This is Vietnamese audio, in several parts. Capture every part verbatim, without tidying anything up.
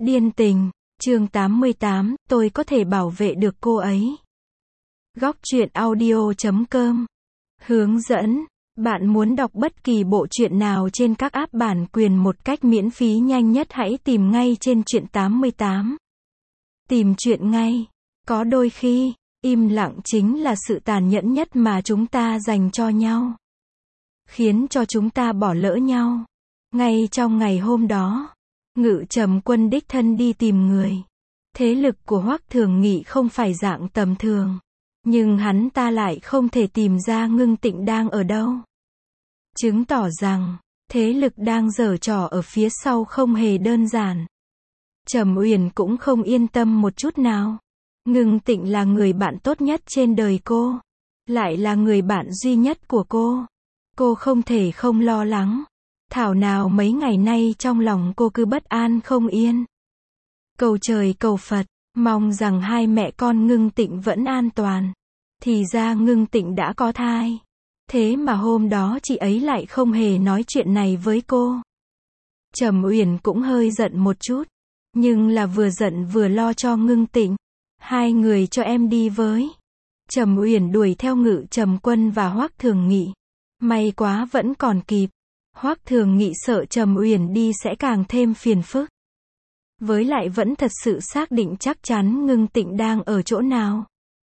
Điên tình, chương tám mươi tám, tôi có thể bảo vệ được cô ấy. Góc truyện audio chấm com. Hướng dẫn, bạn muốn đọc bất kỳ bộ truyện nào trên các app bản quyền một cách miễn phí nhanh nhất hãy tìm ngay trên truyện tám mươi tám. Tìm truyện ngay. Có đôi khi, im lặng chính là sự tàn nhẫn nhất mà chúng ta dành cho nhau. Khiến cho chúng ta bỏ lỡ nhau. Ngay trong ngày hôm đó, Ngự Trầm Quân đích thân đi tìm người. Thế lực của Hoắc Thường Nghị không phải dạng tầm thường. Nhưng hắn ta lại không thể tìm ra Ngưng Tịnh đang ở đâu. Chứng tỏ rằng, thế lực đang giở trò ở phía sau không hề đơn giản. Trầm Uyển cũng không yên tâm một chút nào. Ngưng Tịnh là người bạn tốt nhất trên đời cô. Lại là người bạn duy nhất của cô. Cô không thể không lo lắng. Thảo nào mấy ngày nay trong lòng cô cứ bất an không yên. Cầu trời cầu Phật, mong rằng hai mẹ con Ngưng Tịnh vẫn an toàn. Thì ra Ngưng Tịnh đã có thai. Thế mà hôm đó chị ấy lại không hề nói chuyện này với cô. Trầm Uyển cũng hơi giận một chút. Nhưng là vừa giận vừa lo cho Ngưng Tịnh. Hai người cho em đi với. Trầm Uyển đuổi theo Ngự Trầm Quân và Hoắc Thường Nghị. May quá vẫn còn kịp. Hoắc Thường Nghị sợ Trầm Uyển đi sẽ càng thêm phiền phức. Với lại vẫn thật sự xác định chắc chắn Ngưng Tịnh đang ở chỗ nào.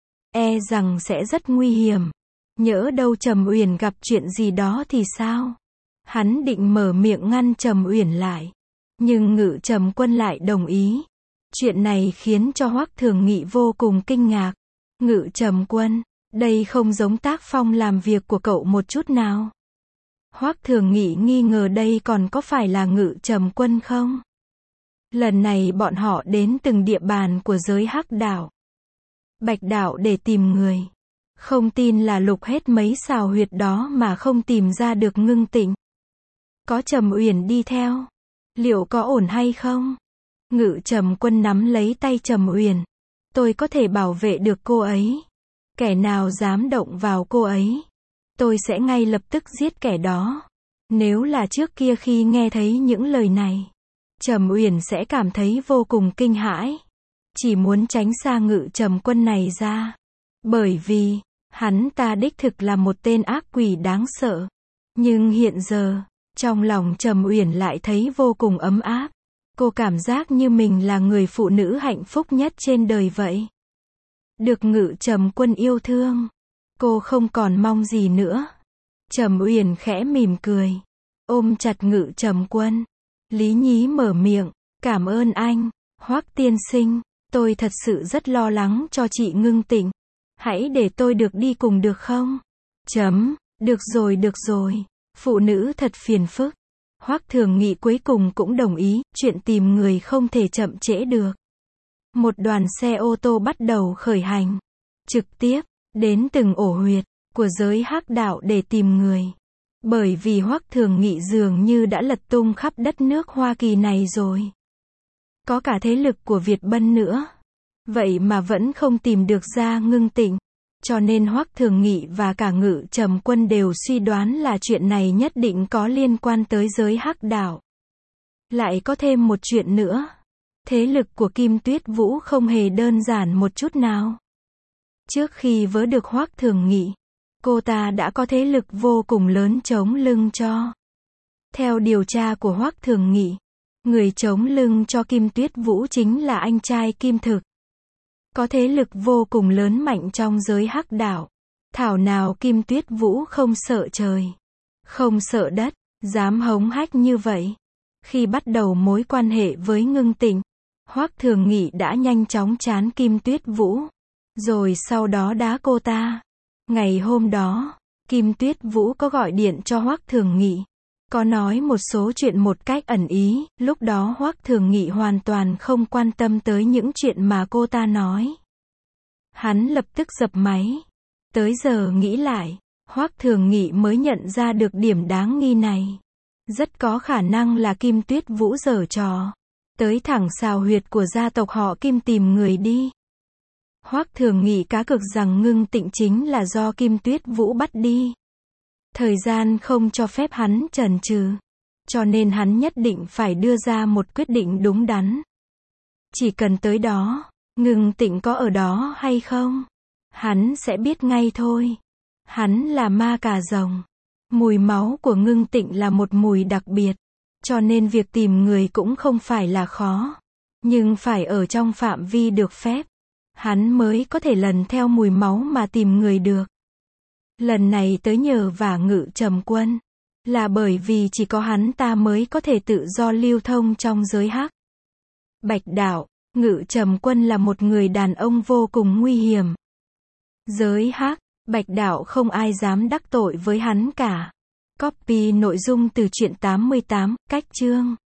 E rằng sẽ rất nguy hiểm. Nhỡ đâu Trầm Uyển gặp chuyện gì đó thì sao? Hắn định mở miệng ngăn Trầm Uyển lại. Nhưng Ngự Trầm Quân lại đồng ý. Chuyện này khiến cho Hoắc Thường Nghị vô cùng kinh ngạc. Ngự Trầm Quân, đây không giống tác phong làm việc của cậu một chút nào. Hoắc Thường Nghị nghi ngờ đây còn có phải là Ngự Trầm Quân không? Lần này bọn họ đến từng địa bàn của giới Hắc Đạo, Bạch Đạo để tìm người. Không tin là lục hết mấy xào huyệt đó mà không tìm ra được Ngưng Tịnh. Có Trầm Uyển đi theo, liệu có ổn hay không? Ngự Trầm Quân nắm lấy tay Trầm Uyển. Tôi có thể bảo vệ được cô ấy. Kẻ nào dám động vào cô ấy, tôi sẽ ngay lập tức giết kẻ đó. Nếu là trước kia khi nghe thấy những lời này, Trầm Uyển sẽ cảm thấy vô cùng kinh hãi. Chỉ muốn tránh xa Ngự Trầm Quân này ra. Bởi vì, hắn ta đích thực là một tên ác quỷ đáng sợ. Nhưng hiện giờ, trong lòng Trầm Uyển lại thấy vô cùng ấm áp. Cô cảm giác như mình là người phụ nữ hạnh phúc nhất trên đời vậy. Được Ngự Trầm Quân yêu thương. Cô không còn mong gì nữa. Trầm Uyển khẽ mỉm cười. Ôm chặt Ngự Trầm Quân. Lý nhí mở miệng. Cảm ơn anh, Hoắc tiên sinh. Tôi thật sự rất lo lắng cho chị Ngưng Tịnh. Hãy để tôi được đi cùng được không? Chấm. Được rồi được rồi. Phụ nữ thật phiền phức. Hoắc Thường Nghị cuối cùng cũng đồng ý. Chuyện tìm người không thể chậm trễ được. Một đoàn xe ô tô bắt đầu khởi hành. Trực tiếp đến từng ổ huyệt của giới Hắc Đạo để tìm người. Bởi vì Hoắc Thường Nghị dường như đã lật tung khắp đất nước Hoa Kỳ này rồi. Có cả thế lực của Việt Bân nữa. Vậy mà vẫn không tìm được ra Ngưng Tịnh. Cho nên Hoắc Thường Nghị và cả Ngự Trầm Quân đều suy đoán là chuyện này nhất định có liên quan tới giới Hắc Đạo. Lại có thêm một chuyện nữa. Thế lực của Kim Tuyết Vũ không hề đơn giản một chút nào. Trước khi vớ được Hoắc Thường Nghị, cô ta đã có thế lực vô cùng lớn chống lưng cho. Theo điều tra của Hoắc Thường Nghị, người chống lưng cho Kim Tuyết Vũ chính là anh trai Kim Thực. Có thế lực vô cùng lớn mạnh trong giới Hắc Đạo. Thảo nào Kim Tuyết Vũ không sợ trời, không sợ đất, dám hống hách như vậy. Khi bắt đầu mối quan hệ với Ngưng Tịnh, Hoắc Thường Nghị đã nhanh chóng chán Kim Tuyết Vũ. Rồi sau đó đá cô ta. Ngày hôm đó, Kim Tuyết Vũ có gọi điện cho Hoắc Thường Nghị. Có nói một số chuyện một cách ẩn ý. Lúc đó Hoắc Thường Nghị hoàn toàn không quan tâm tới những chuyện mà cô ta nói. Hắn lập tức dập máy. Tới giờ nghĩ lại, Hoắc Thường Nghị mới nhận ra được điểm đáng nghi này. Rất có khả năng là Kim Tuyết Vũ giở trò. Tới thẳng xào huyệt của gia tộc họ Kim tìm người đi. Hoắc Thường Nghị cá cược rằng Ngưng Tịnh chính là do Kim Tuyết Vũ bắt đi. Thời gian không cho phép hắn chần chừ. Cho nên hắn nhất định phải đưa ra một quyết định đúng đắn. Chỉ cần tới đó, Ngưng Tịnh có ở đó hay không, hắn sẽ biết ngay thôi. Hắn là ma cà rồng. Mùi máu của Ngưng Tịnh là một mùi đặc biệt, cho nên việc tìm người cũng không phải là khó. Nhưng phải ở trong phạm vi được phép, hắn mới có thể lần theo mùi máu mà tìm người được. Lần này tới nhờ vả Ngự Trầm Quân, là bởi vì chỉ có hắn ta mới có thể tự do lưu thông trong giới hắc. Bạch đạo, Ngự Trầm Quân là một người đàn ông vô cùng nguy hiểm. Giới hắc, Bạch đạo không ai dám đắc tội với hắn cả. Copy nội dung từ truyện tám mươi tám, cách chương.